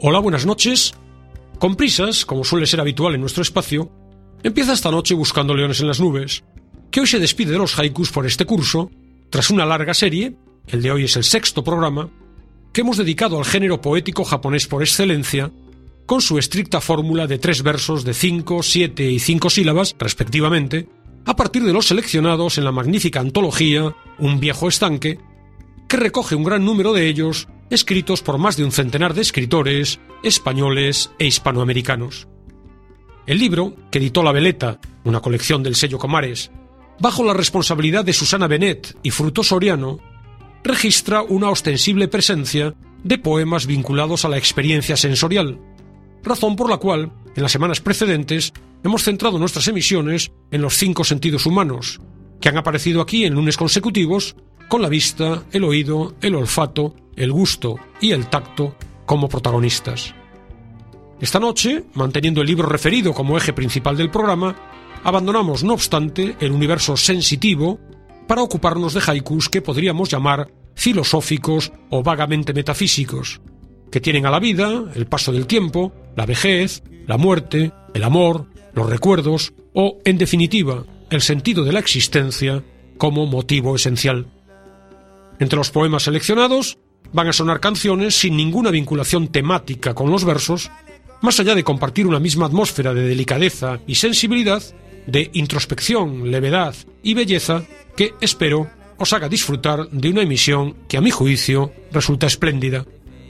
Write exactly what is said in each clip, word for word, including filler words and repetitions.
Hola, buenas noches. Con prisas, como suele ser habitual en nuestro espacio, empieza esta noche Buscando Leones en las Nubes, que hoy se despide de los haikus por este curso, tras una larga serie, el de hoy es el sexto programa, que hemos dedicado al género poético japonés por excelencia, con su estricta fórmula de tres versos de cinco, siete y cinco sílabas, respectivamente, a partir de los seleccionados en la magnífica antología Un viejo estanque, que recoge un gran número de ellos escritos por más de un centenar de escritores españoles e hispanoamericanos. El libro, que editó La Veleta, una colección del sello Comares, bajo la responsabilidad de Susana Benet y Fruto Soriano, registra una ostensible presencia de poemas vinculados a la experiencia sensorial, razón por la cual, en las semanas precedentes, hemos centrado nuestras emisiones en los cinco sentidos humanos, que han aparecido aquí en lunes consecutivos, con la vista, el oído, el olfato, el gusto y el tacto como protagonistas. Esta noche, manteniendo el libro referido como eje principal del programa, abandonamos, no obstante, el universo sensitivo para ocuparnos de haikus que podríamos llamar filosóficos o vagamente metafísicos, que tienen a la vida, el paso del tiempo, la vejez, la muerte, el amor, los recuerdos o, en definitiva, el sentido de la existencia como motivo esencial. Entre los poemas seleccionados van a sonar canciones sin ninguna vinculación temática con los versos, más allá de compartir una misma atmósfera de delicadeza y sensibilidad, de introspección, levedad y belleza, que, espero, os haga disfrutar de una emisión que, a mi juicio, resulta espléndida.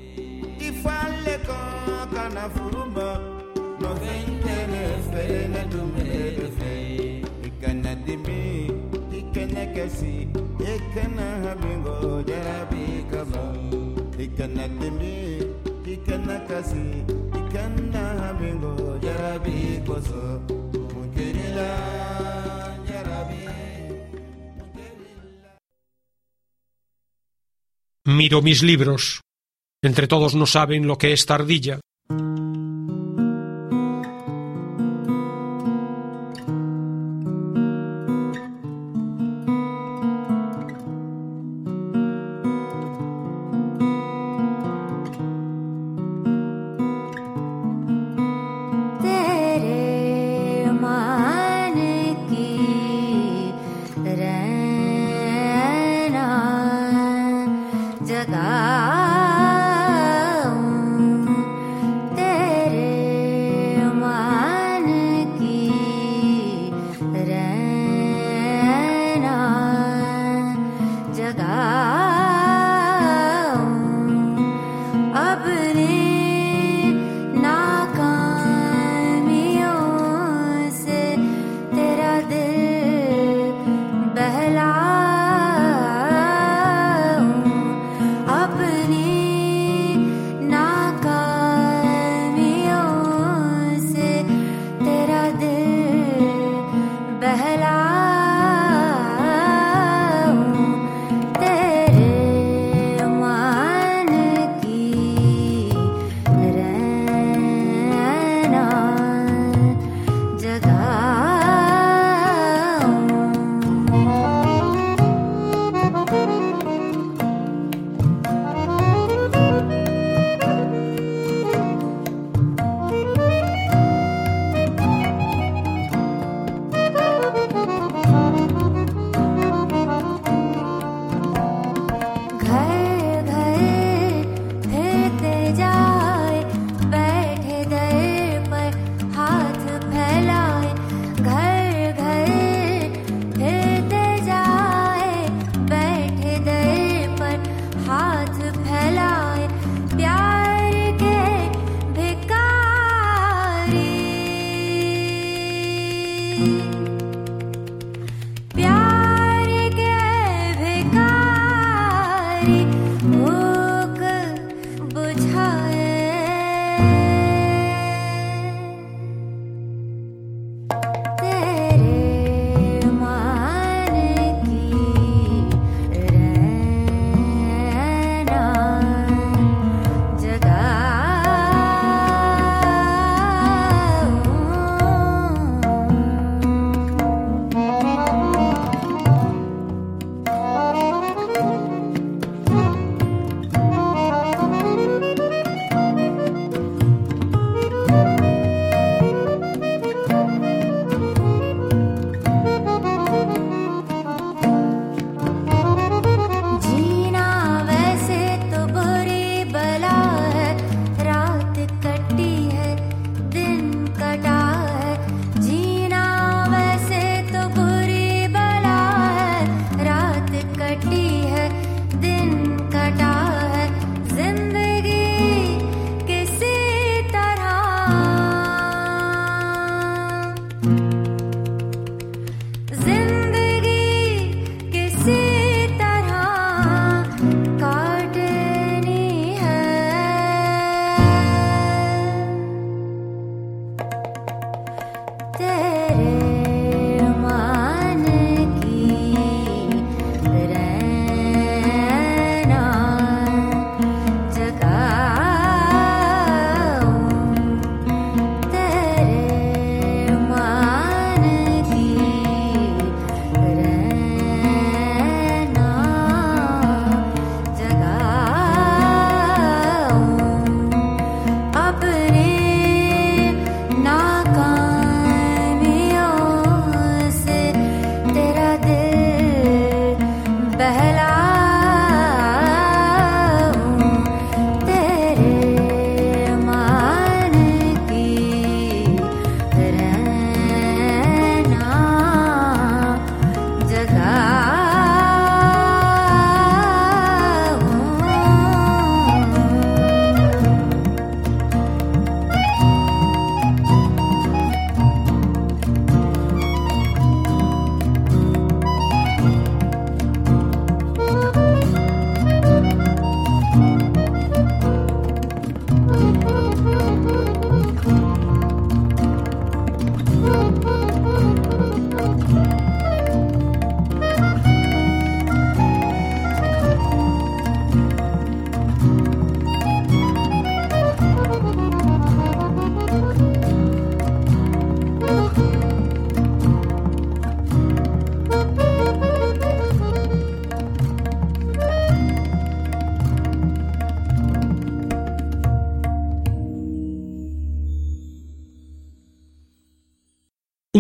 Miro mis libros. Entre todos no saben lo que es tardilla.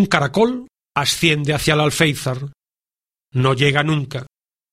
Un caracol asciende hacia el alféizar. No llega nunca.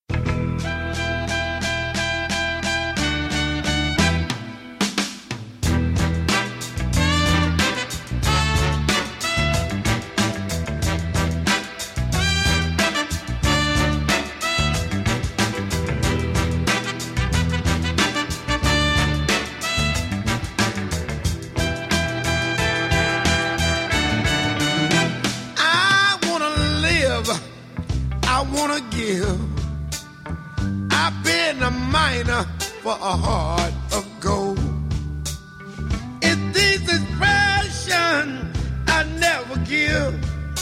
I've been a miner for a heart of gold. It's this expression I never give.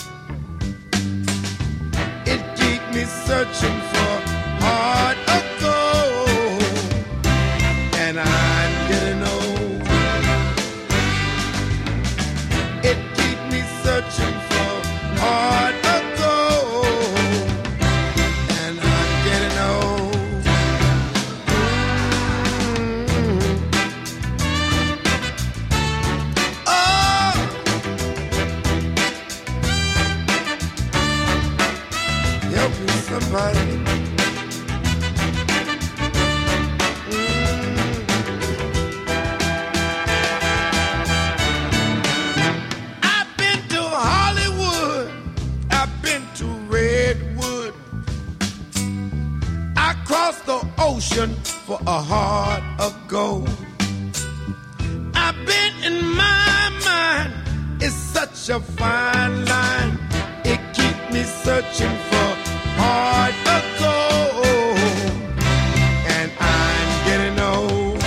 It keeps me searching for heart of gold. And I'm getting old. It keeps me searching for heart of gold. Somebody. Mm. I've been to Hollywood, I've been to Redwood, I crossed the ocean for a heart of gold. I've been in my mind, it's such a fine line, it keeps me searching for heart of gold, and I'm getting old.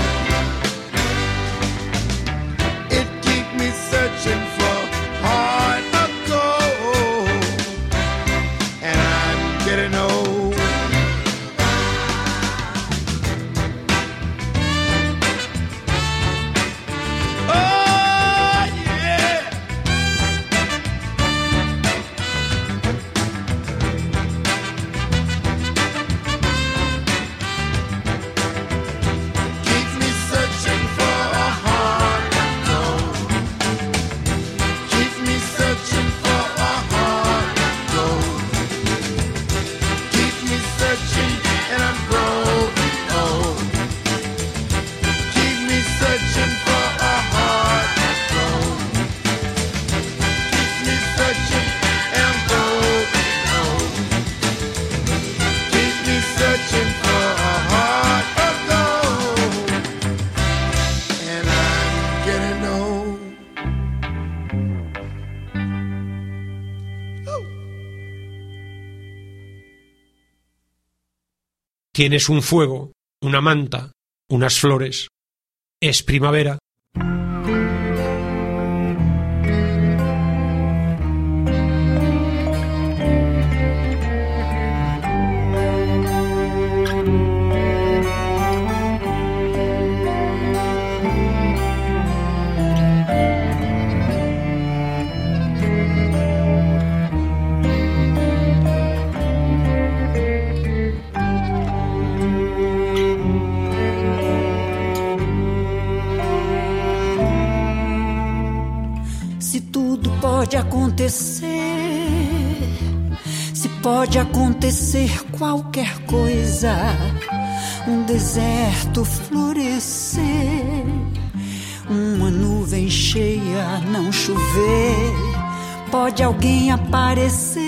It keeps me searching for heart of gold, and I'm getting old. Oh yeah. Tienes un fuego, una manta, unas flores. Es primavera. Pode acontecer, se pode acontecer qualquer coisa, um deserto florescer, uma nuvem cheia não chover, pode alguém aparecer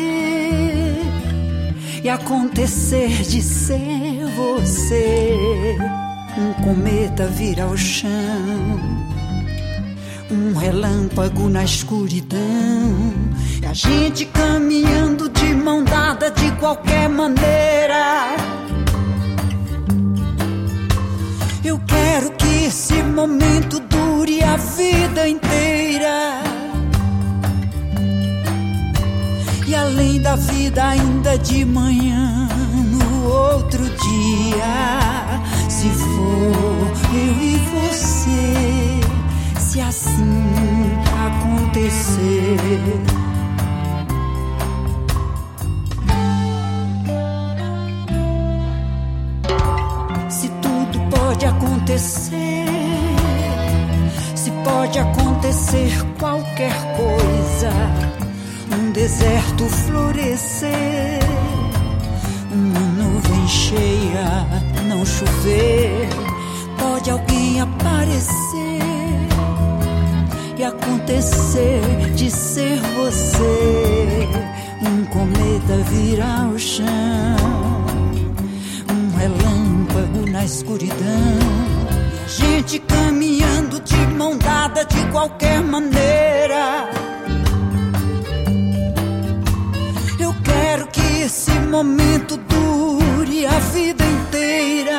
e acontecer de ser você, um cometa vir ao chão, um relâmpago na escuridão, e a gente caminhando de mão dada de qualquer maneira. Eu quero que esse momento dure a vida inteira, e além da vida ainda de manhã, no outro dia, se for eu e você, se assim acontecer. Se tudo pode acontecer, se pode acontecer qualquer coisa, num deserto florescer, uma nuvem cheia não chover, pode alguém aparecer e acontecer de ser você. Um cometa virar o chão, um relâmpago na escuridão, gente caminhando de mão dada de qualquer maneira. Eu quero que esse momento dure a vida inteira,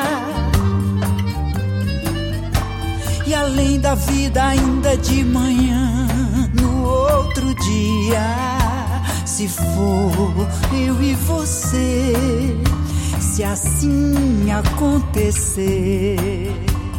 e além da vida ainda de manhã, no outro dia. Se for eu e você, se assim acontecer.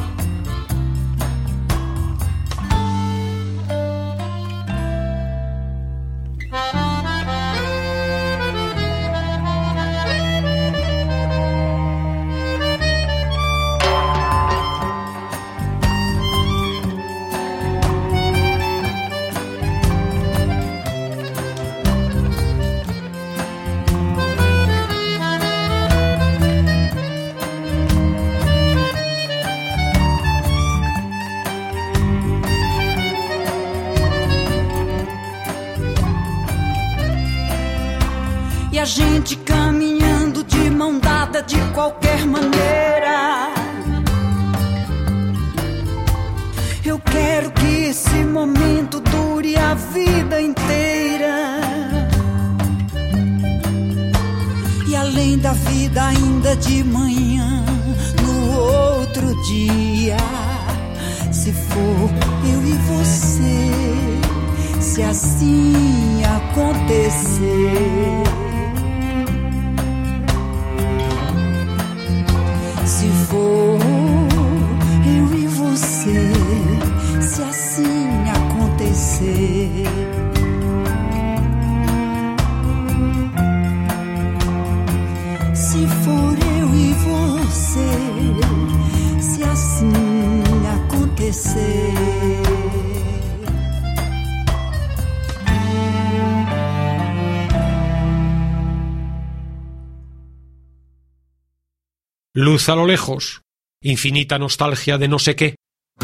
E a gente caminhando de mão dada de qualquer maneira. Eu quero que esse momento dure a vida inteira, e além da vida ainda de manhã, no outro dia. Se for eu e você, se assim acontecer. Se for eu e você, se assim acontecer. Se for eu e você, se assim acontecer. Luz a lo lejos, infinita nostalgia de no sé qué.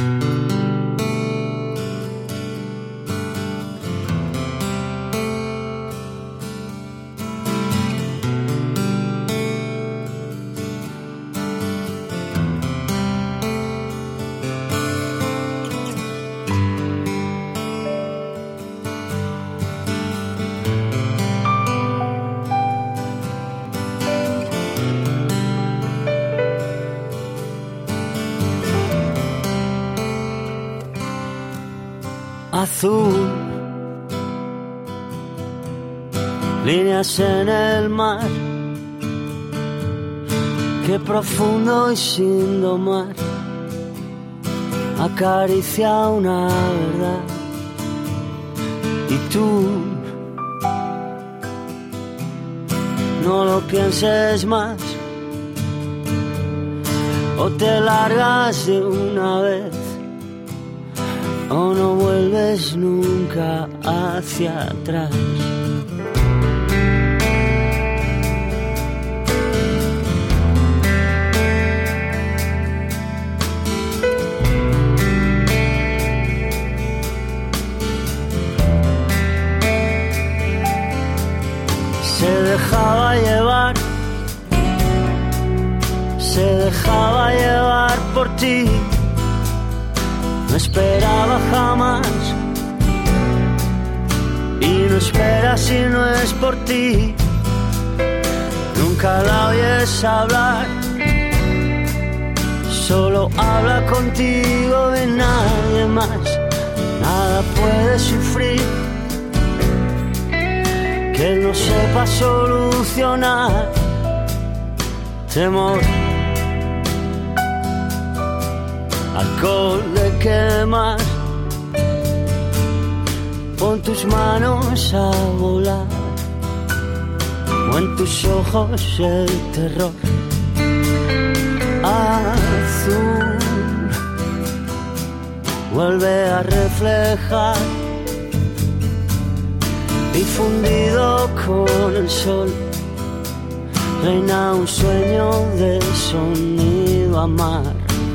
Azul, líneas en el mar, qué profundo y sin domar, acaricia una verdad. Y tú, no lo pienses más, o te largas de una vez, o no vuelves nunca hacia atrás. Se dejaba llevar, se dejaba llevar por ti. No esperaba jamás, y no espera si no es por ti. Nunca la oyes hablar, solo habla contigo de nadie más. Nada puede sufrir que él no sepa solucionar. Temor, alcohol de quemar, pon tus manos a volar, o en tus ojos el terror. Azul, vuelve a reflejar y fundido con el sol reina un sueño de sonido a mar.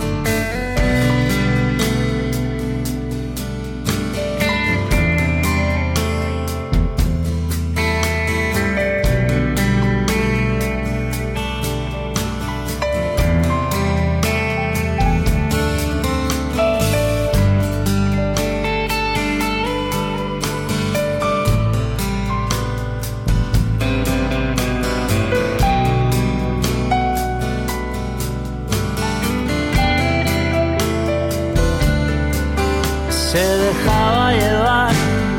Se dejaba llevar,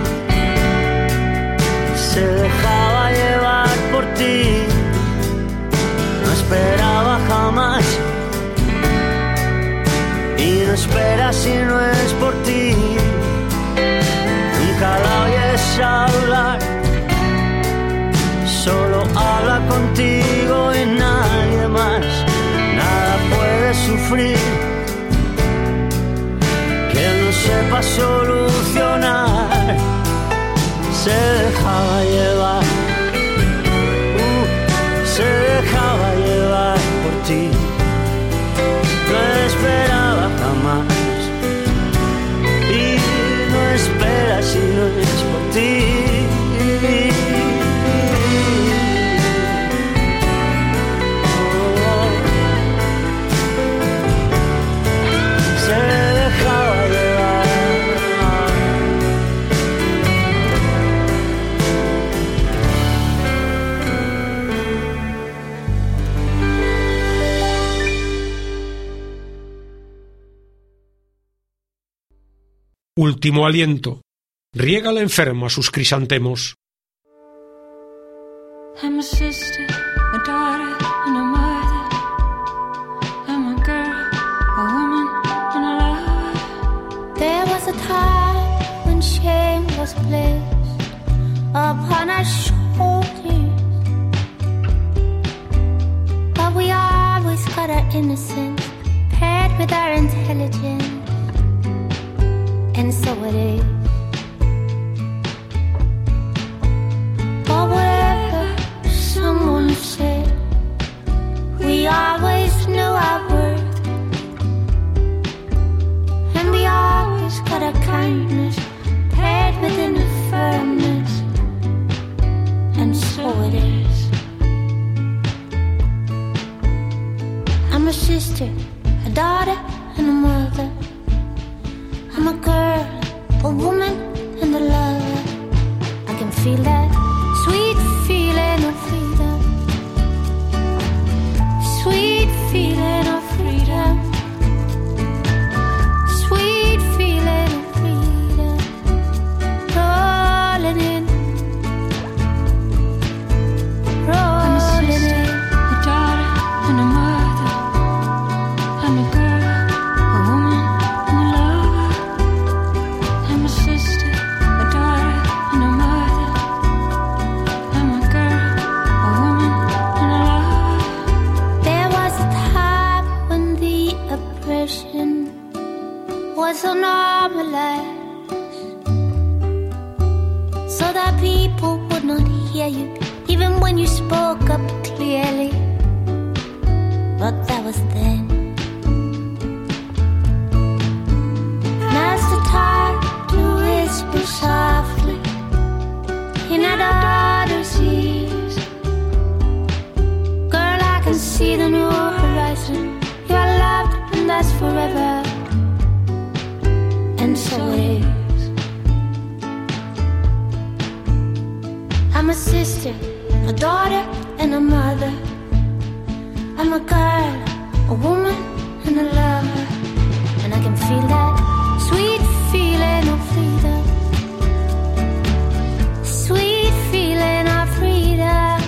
se dejaba llevar por ti, no esperaba jamás y no espera si no es por ti. Nunca la oyes hablar, solo habla contigo y nadie más. Nada puede sufrir que no sepa solucionar. Se dejaba llevar, uh, se dejaba llevar por ti, no esperaba jamás y no espera si no es por ti. Último aliento. Riega la enferma sus crisantemos. I'm a sister, a daughter, and a mother. I'm a girl, a woman, and a lover. There was a time when shame was placed upon our shoulders, but we always got our innocence paired with our intelligence. And so it is. But whatever someone said, we always knew our worth, and we always got a kindness paired with an firmness. And so it is. I'm a sister, a daughter, and a mother. I'm a girl, a woman, and a lover. I can feel that sweet feeling of freedom, sweet feeling of freedom, sweet feeling of freedom, rolling in, rolling in. A daughter and a mother. I'm a girl, a woman, and a lover. I'm a sister, a daughter, and a mother. I'm a girl, a woman, and a lover. There was a time when the oppression was so normalized, so that people would not hear you even when you spoke up clearly. But that was then. Now's the time to whisper softly in our daughter's ears. Girl, I can see the new horizon. You are loved and that's forever. And so it is. I'm a sister, a daughter, and a mother. I'm a girl, a woman, and a lover. And I can feel that sweet feeling of freedom, sweet feeling of freedom,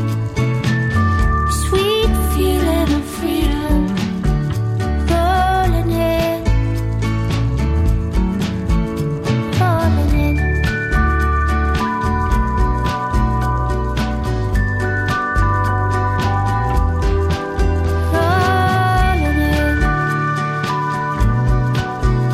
sweet feeling of freedom, rolling in, rolling in. Rolling in.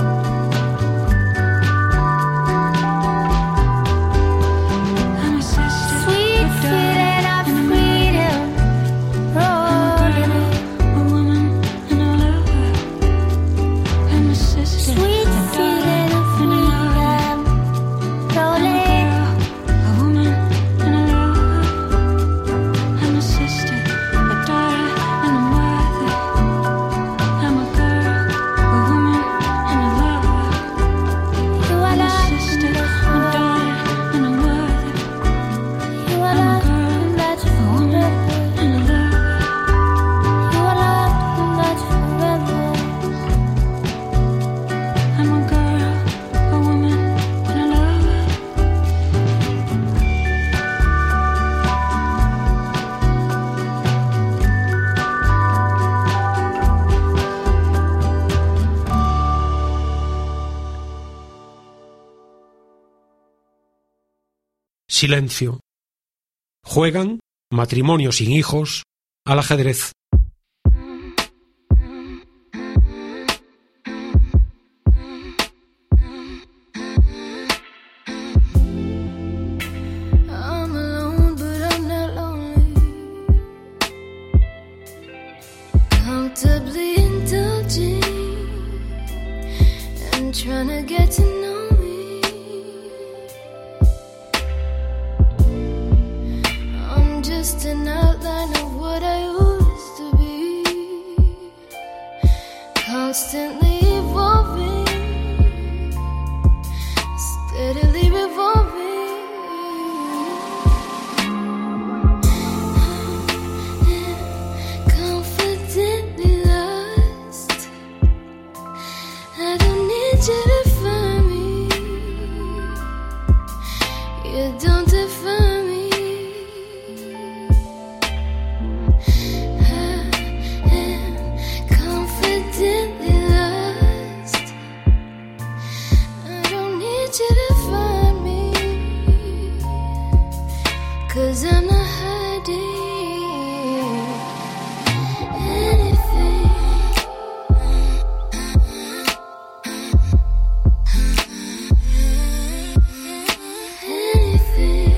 silencio. Juegan, matrimonio sin hijos, al ajedrez. I'm alone, but I'm not lonely. Comfortably indulging and trying to get to know me. I'm just an outline of what I used to be, constantly evolving, steadily revolving. Confidently lost. I don't need you to find me. You don't define me. I am confidently lost. I don't need you to find me, 'cause I'm not hiding anything. Anything.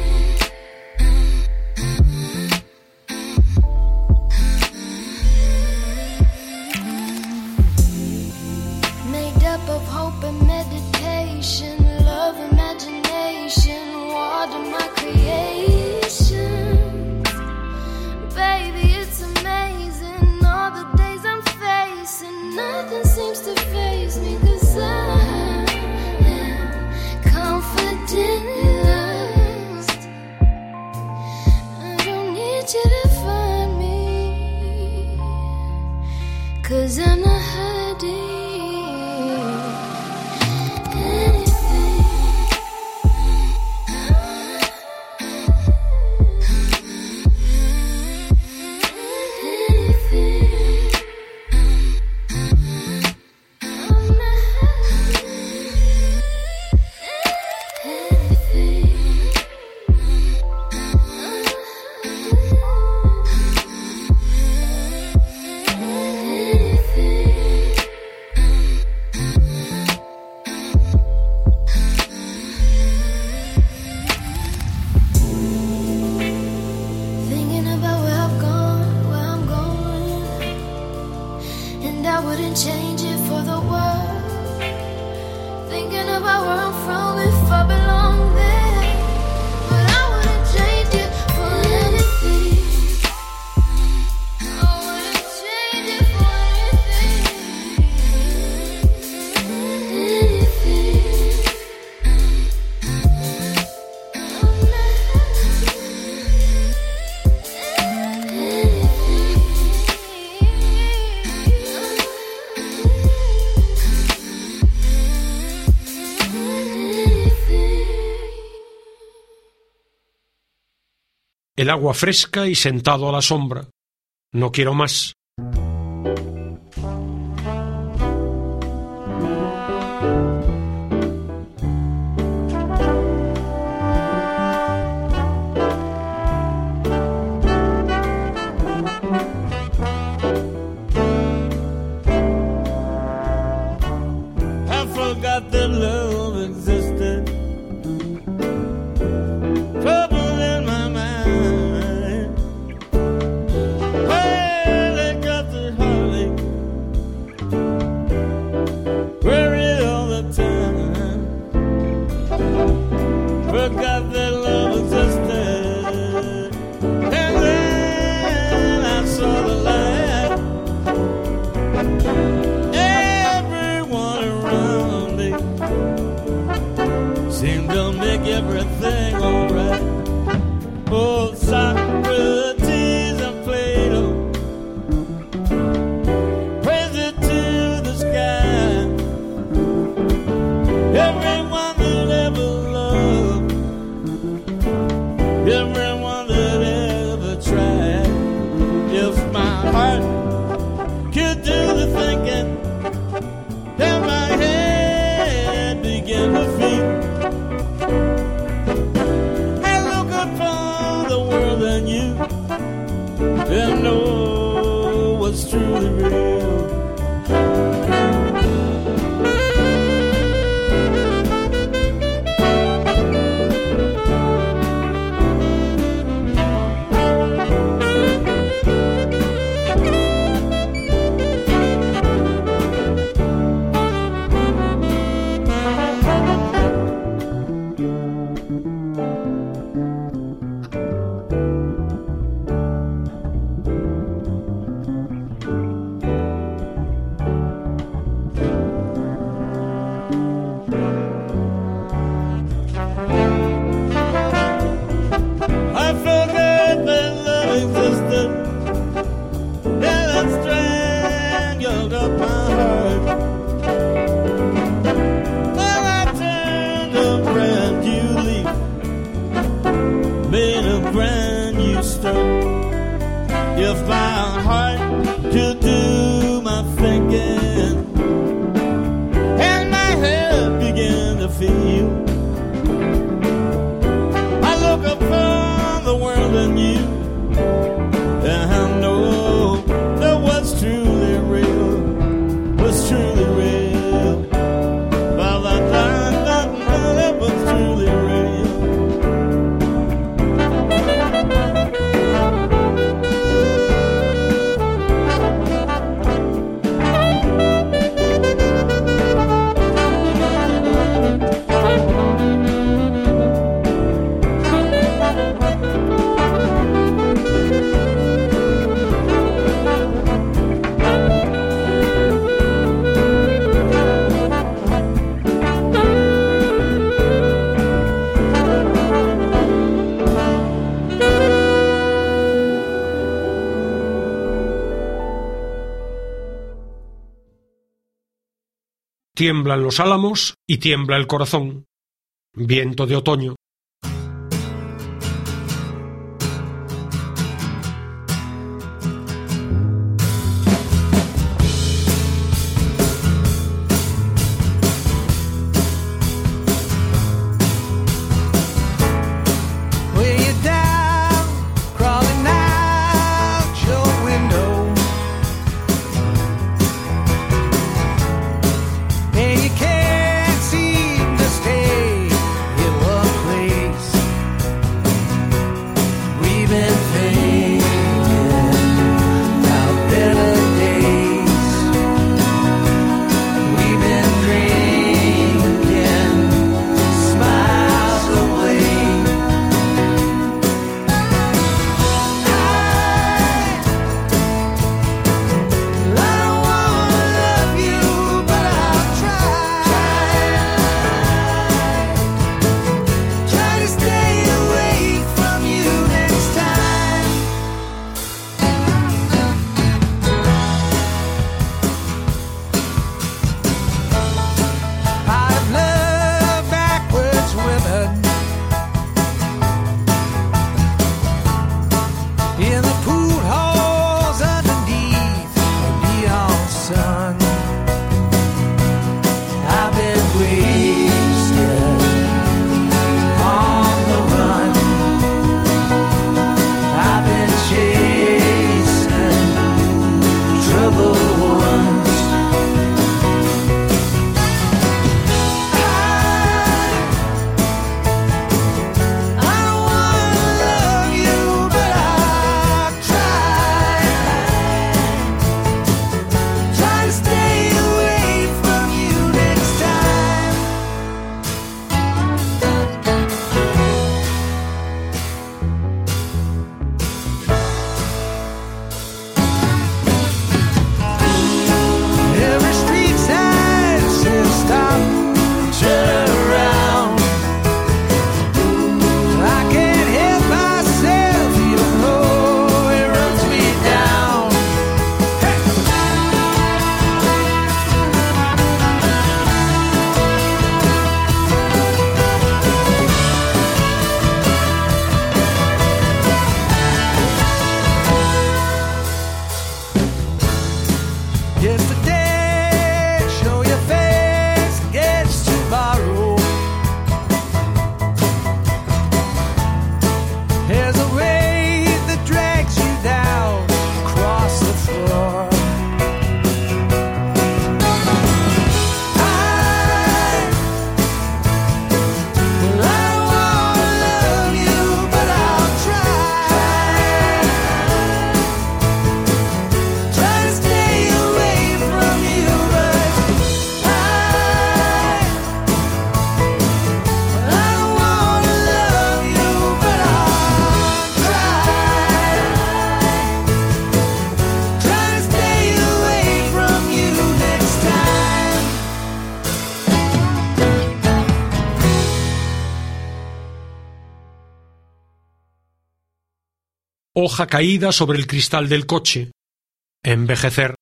Made up of hope and meditation, love, imagination, water my creation. Baby, it's amazing, all the days I'm facing, nothing seems to faze me, 'cause I am confidently lost. I don't need you to find me, 'cause I'm not hiding anything. Anything. I'm not hiding anything. Thinking about where I've gone, where I'm going, and I wouldn't change it for the world. Thinking about where I'm from, if I belong there, but I wouldn't change it for anything. I wouldn't change it for anything. Anything. I'm not El agua fresca y sentado a la sombra. No quiero más. I forgot that love existed. Trouble in my mind. Well, it got the heartache. Worry all the time. Forgot that love existed. And then I saw the light. Everyone around me seemed to make everything alright. Oh, Socrates and Plato, praise it to the sky. Everyone that ever loved, everyone that ever tried. If my heart could do the thinking, then my head began to beat. And the Tiemblan los álamos y tiembla el corazón. Viento de otoño. Hoja caída sobre el cristal del coche. Envejecer.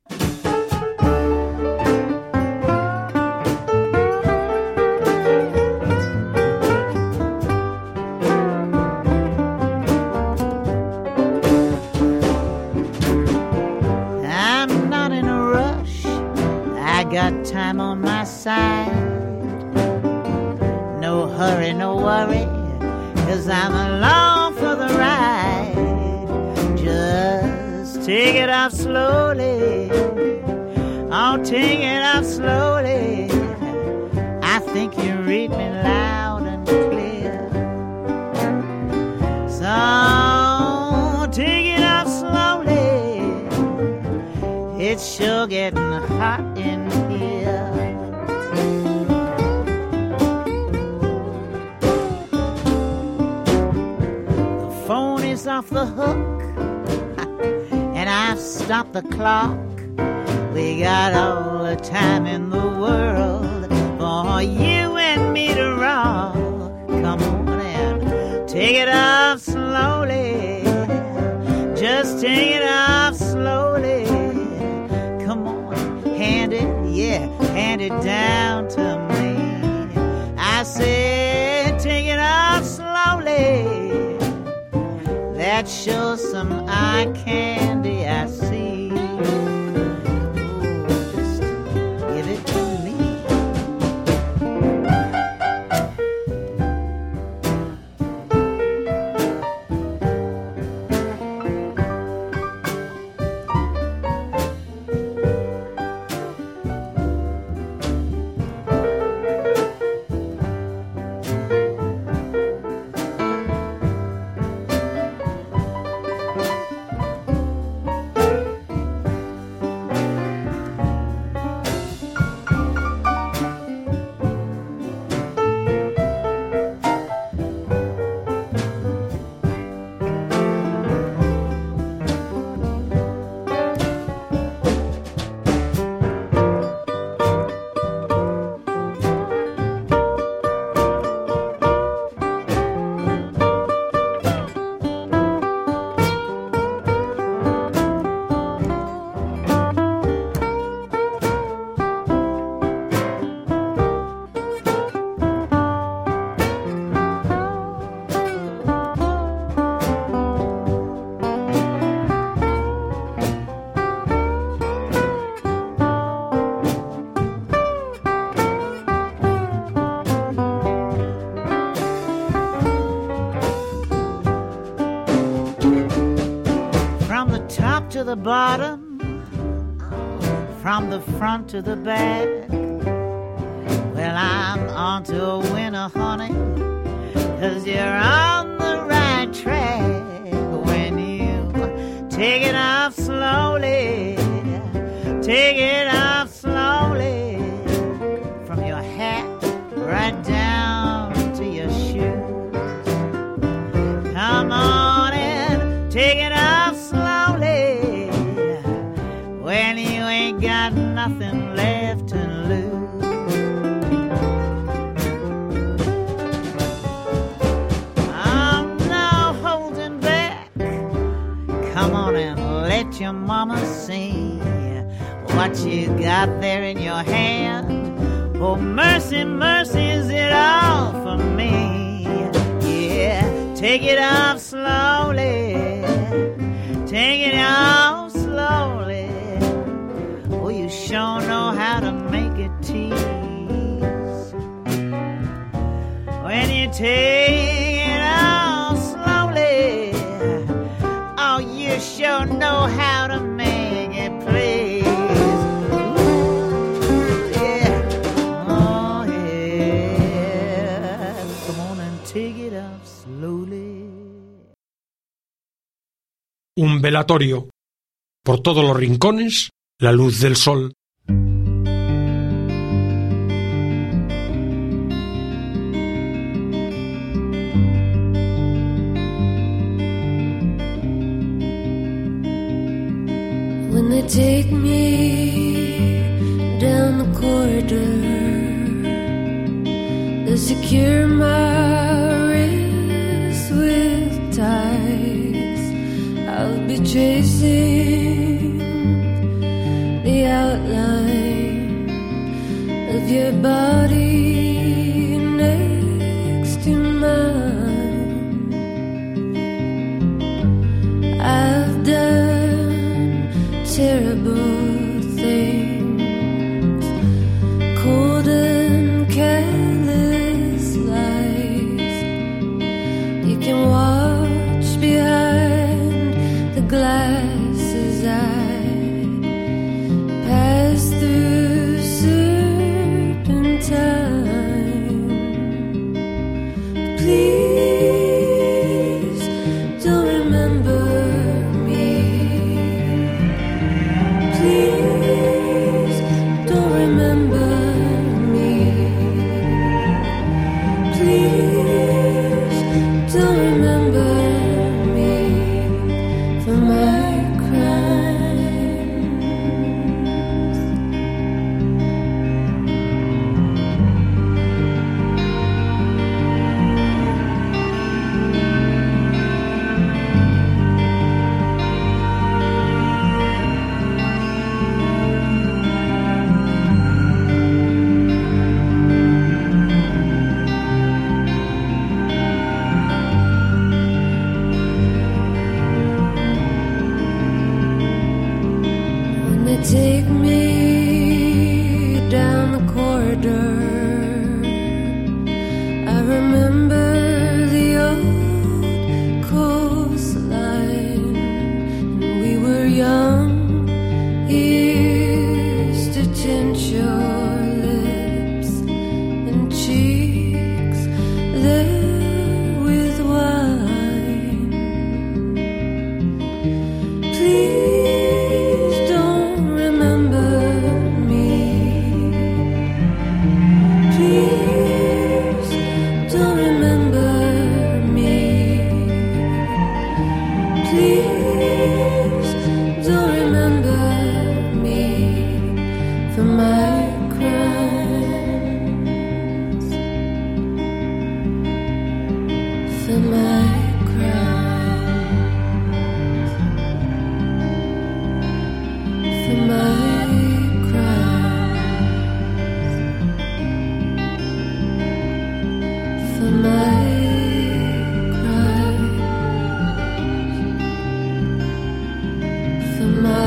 I'm not in a rush. I got time on my side. No hurry, no worry, 'cause I'm along for the ride. Just take it off slowly. Oh, take it off slowly. I think you read me loud and clear. So take it off slowly. It's sure getting hot in here. The phone is off the hook, and I've stopped the clock. We got all the time in the world for you and me to rock. Come on and take it off slowly. Just take it off slowly. Come on, hand it, yeah, hand handed down to me. I said, take it off slowly. That shows some eye candy I see. Oh, just give it to me. To the bottom, from the front to the back. Well, I'm on to a winner, honey, 'cause you're on the right track. When you take it off slowly, take it off slowly, from your hat right down to your shoes. Come on and take it off slowly, when you ain't got nothing left to lose. I'm no holding back. Come on and let your mama see what you got there in your hand. Oh, mercy, mercy, is it all for me? Yeah, take it off slowly, take it off slowly. Oh, you sure know how to make it tease. When you take it off slowly, oh, you sure know how to make it please. Ooh, yeah, oh yeah, come on and take it off slowly. Un velatorio. Por todos los rincones, la luz del sol. When they take me down the corridor, they secure my wrist with ties. I'll be chasing the outline of your body next to mine. I've done terrible things, cold and careless lies. You can watch behind the glasses I pass through serpentine. gonna take me down the corridor. I remember the old coastline, and we were young. Ears to tint your lips and cheeks there with wine. Please don't remember me. Please don't remember me. Please don't remember me for my crimes, for my crimes, for my crimes, for my crimes, for my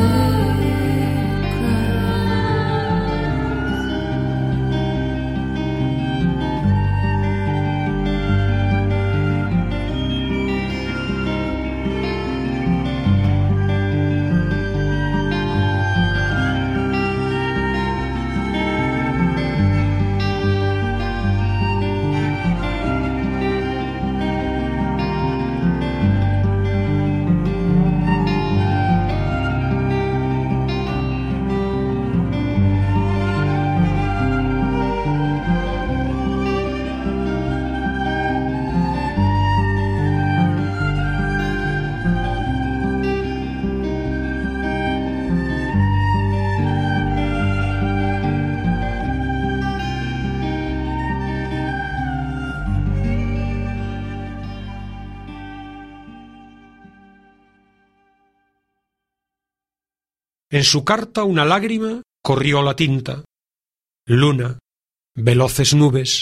En su carta una lágrima corrió la tinta. Luna, veloces nubes.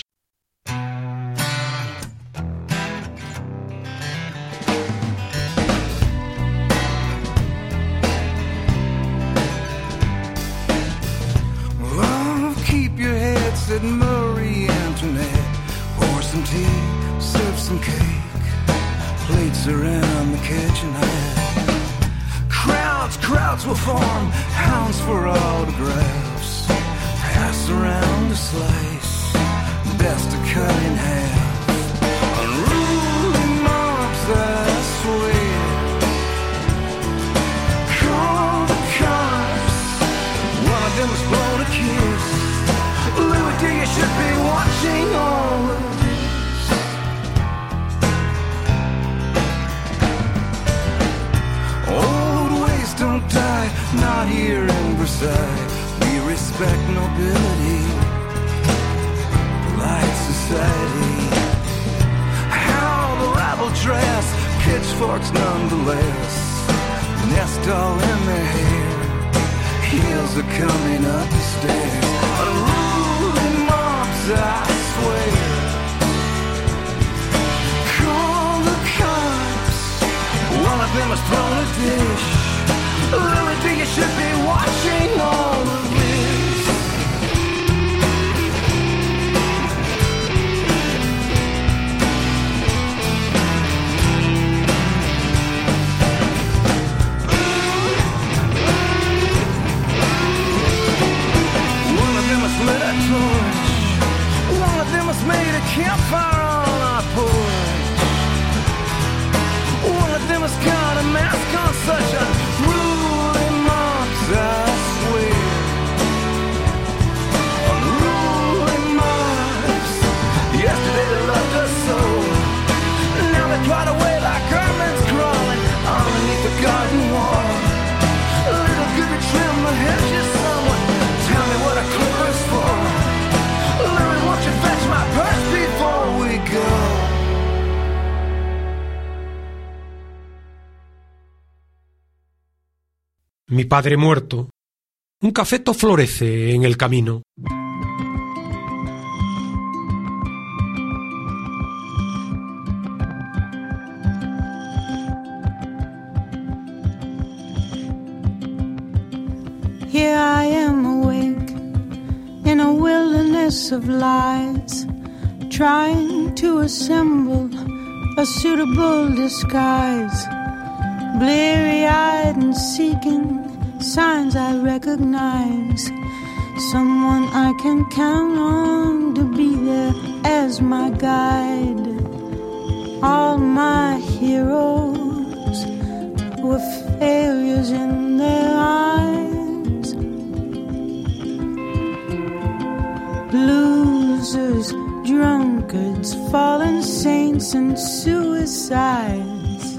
Love, keep your head, said Marie Antoinette. Pour some tea, serve some cake. Plates around the kitchen head. Crowds, crowds will form, hounds for autographs. Pass around a slice, best to cut in half. Unruly mobs, I swear. Call the cops, one of them has blown a kiss. Louis D, you should be watching all of this. Old ways don't die, not here in Versailles. We respect nobility, polite society. How the rabble dress, pitchforks nonetheless. Nest all in their hair, heels are coming up the stairs. Unruly mobs, I swear. Call the cops, one of them has thrown a dish. Louis D, you should be watching all of this. One of them has lit a torch. One of them has made a campfire on our porch. One of them has got a mask on, such a unruly mobs, I swear. Unruly mobs. Yesterday they loved us so. Now they trot away like ermines crawling underneath the garden wall. Little could we trim the hedges somewhat. Tell me what a clipper's for. Louis, won't you fetch my purse before we go? Mi padre muerto. Un cafeto florece en el camino. Here I am awake in a wilderness of lies, trying to assemble a suitable disguise, bleary-eyed and seeking signs I recognize, someone I can count on to be there as my guide. All my heroes were failures in their eyes, losers, drunkards, fallen saints, and suicides.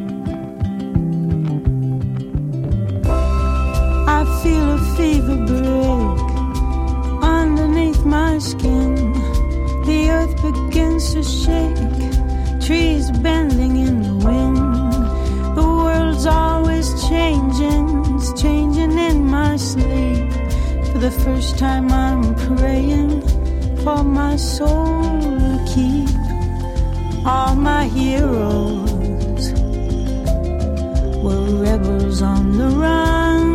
I feel a fever break underneath my skin. The earth begins to shake, trees bending in the wind. The world's always changing, it's changing in my sleep. For the first time I'm praying for my soul to keep. All my heroes were rebels on the run,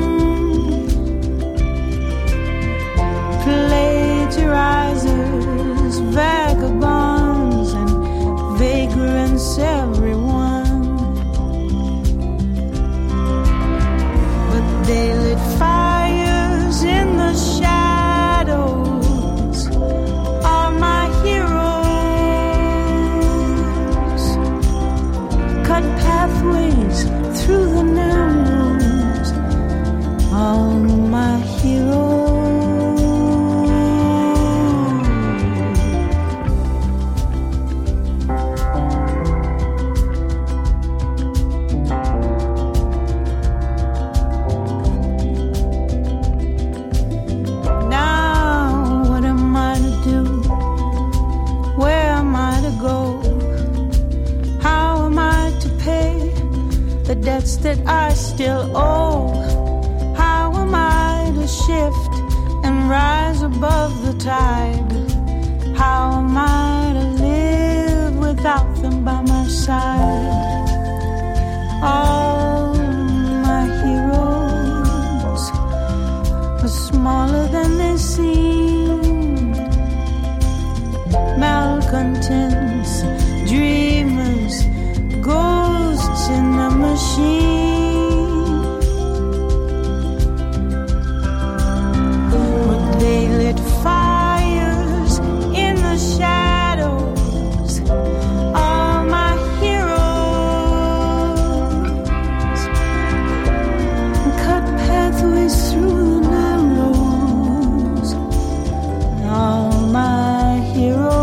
plagiarizers, vagabonds, and vagrants, everyone. But they lit fires in the shadows. All my heroes cut pathways through the narrows. All my heroes. Debts that I still owe. How am I to shift and rise above the tide? How am I to live without them by my side? All my heroes are smaller than they seem. Malcontents, dreamers, ghosts in the machine. But they lit fires in the shadows. All my heroes cut pathways through the narrows. All my heroes.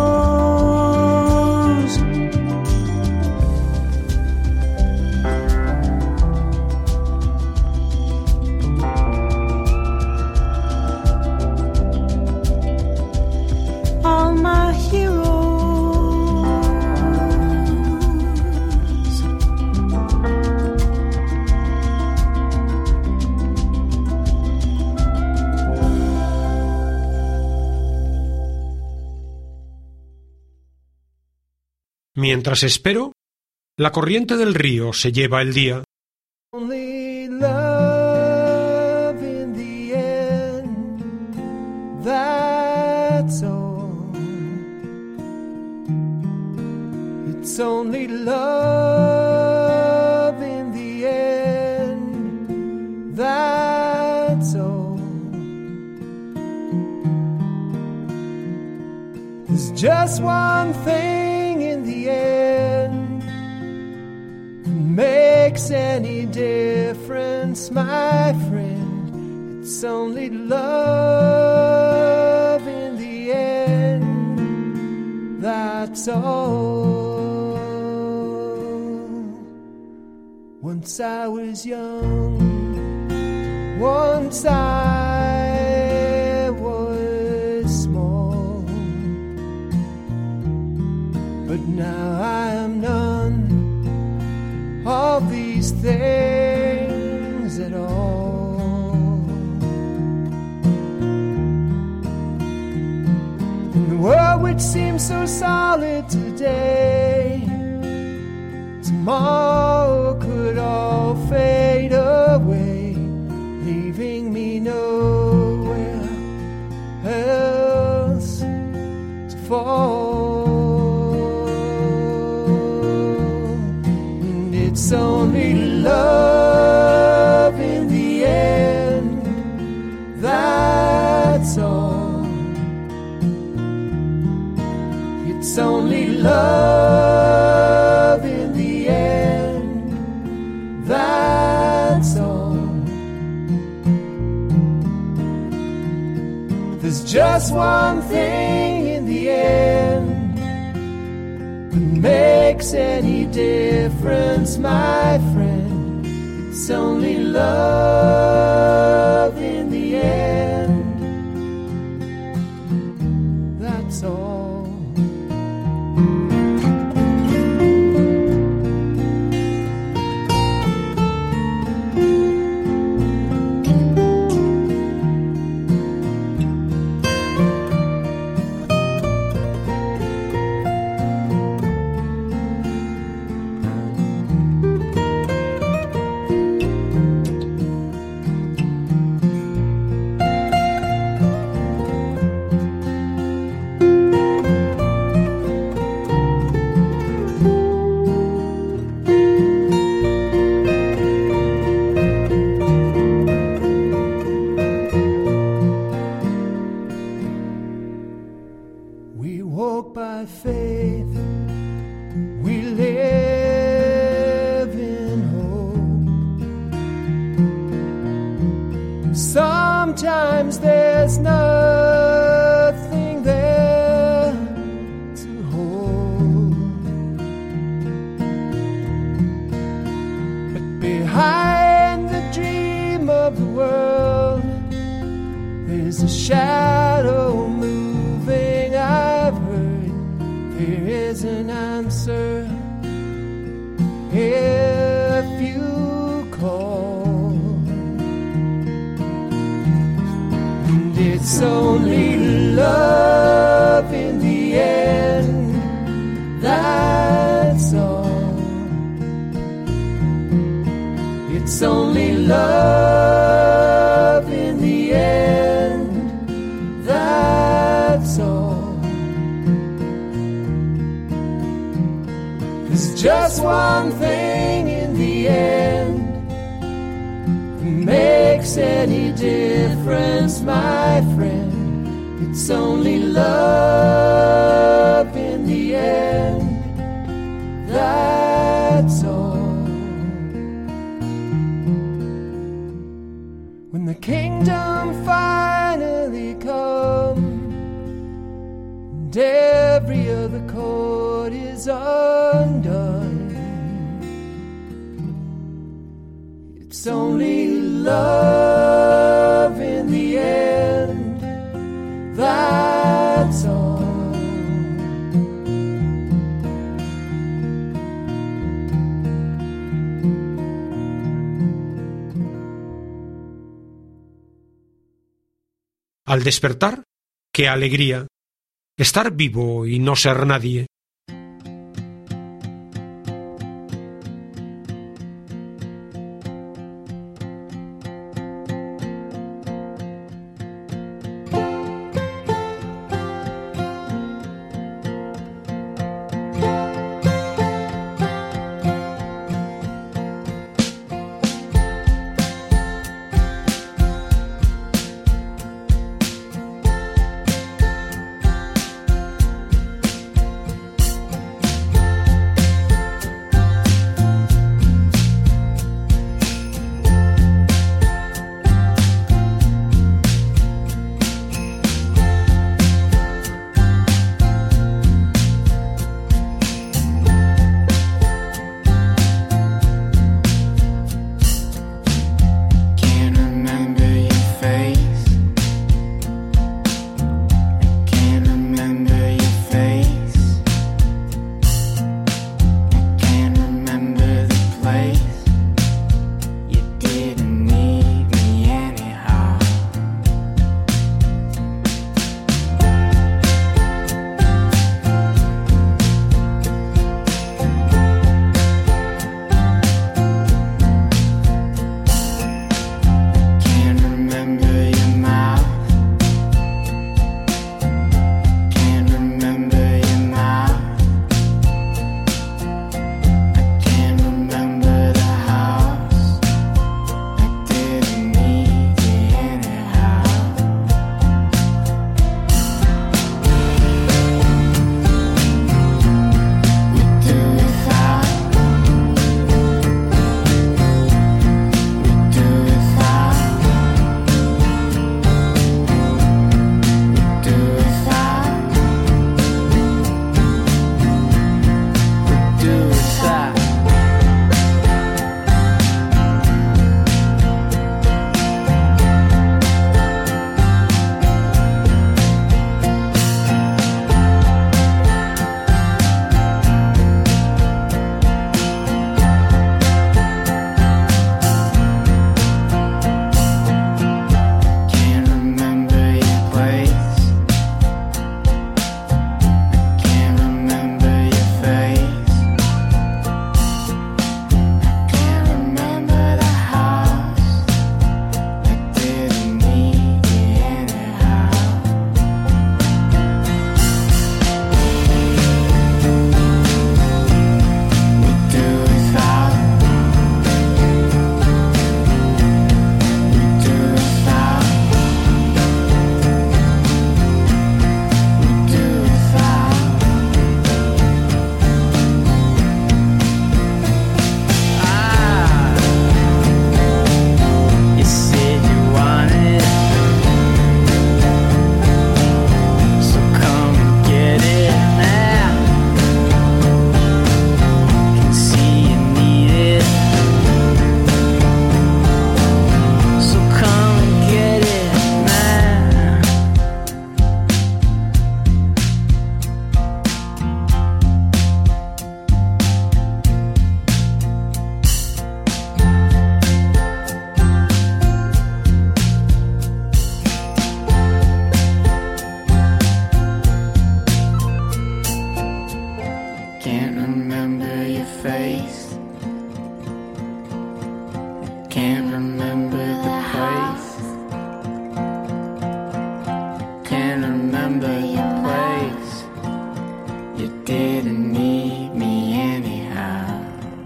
Mientras espero, la corriente del río se lleva el día. Only love in the end, that's all. It's only love in the end, that's all. There's just one thing in the end that makes any difference, my friend. It's only love in the end, that's all. Once I was young, once I was small, but now I am none of these things at all. In the world which seems so solid today, tomorrow could all fade away, leaving me no that's all. It's only love in the end, that's all. There's just one thing in the end that makes any difference, my friend. It's only love in the end, that's all. Sometimes there's nothing there to hold, but behind the dream of the world there's a shadow moving. I've heard there is an answer if you call. It's only love in the end, that's all. It's only love in the end, that's all. There's just one thing in the end makes any difference, my friend. It's only love in the end, that's all. When the kingdom finally comes and every other cord is undone, it's only love in the end, that's all. Al despertar, qué alegría, estar vivo y no ser nadie. remember your place. You didn't need me anyhow.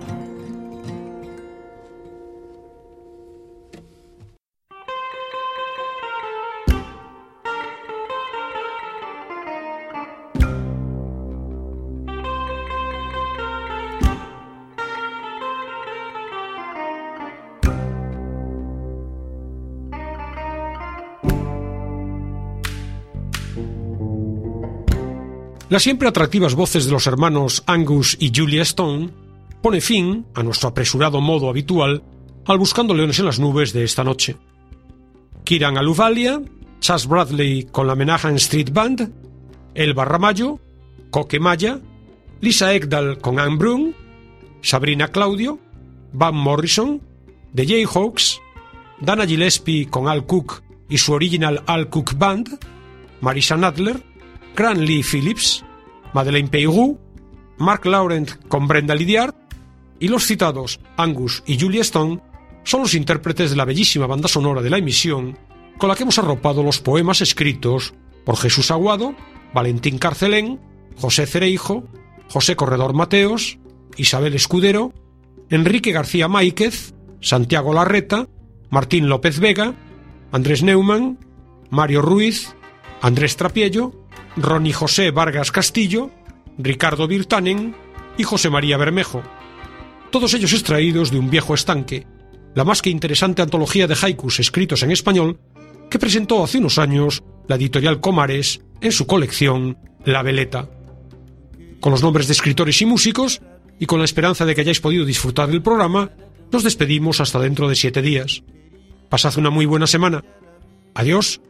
Las siempre atractivas voces de los hermanos Angus y Julia Stone pone fin, a nuestro apresurado modo habitual, al Buscando Leones en las Nubes de esta noche. Kieran Aluvalia, Chas Bradley con la Menahan Street Band, Elba Ramallo, Coque Maya, Lisa Ekdahl con Anne Brun, Sabrina Claudio, Van Morrison, The Jayhawks, Dana Gillespie con Al Cook y su Original Al Cook Band, Marisa Nadler, Grant Lee Phillips, Madeleine Peyroux, Mark Laurent con Brenda Lydiard y los citados Angus y Julia Stone son los intérpretes de la bellísima banda sonora de la emisión con la que hemos arropado los poemas escritos por Jesús Aguado, Valentín Carcelén, José Cereijo, José Corredor Mateos, Isabel Escudero, Enrique García Máiquez, Santiago Larreta, Martín López Vega, Andrés Neumann, Mario Ruiz, Andrés Trapiello, Ronnie José Vargas Castillo, Ricardo Virtanen y José María Bermejo. Todos ellos extraídos de Un viejo estanque, la más que interesante antología de haikus escritos en español que presentó hace unos años la editorial Comares en su colección La Veleta. Con los nombres de escritores y músicos, y con la esperanza de que hayáis podido disfrutar del programa, nos despedimos hasta dentro de siete días. Pasad una muy buena semana. Adiós.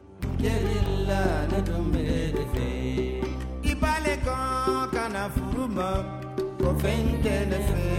Fente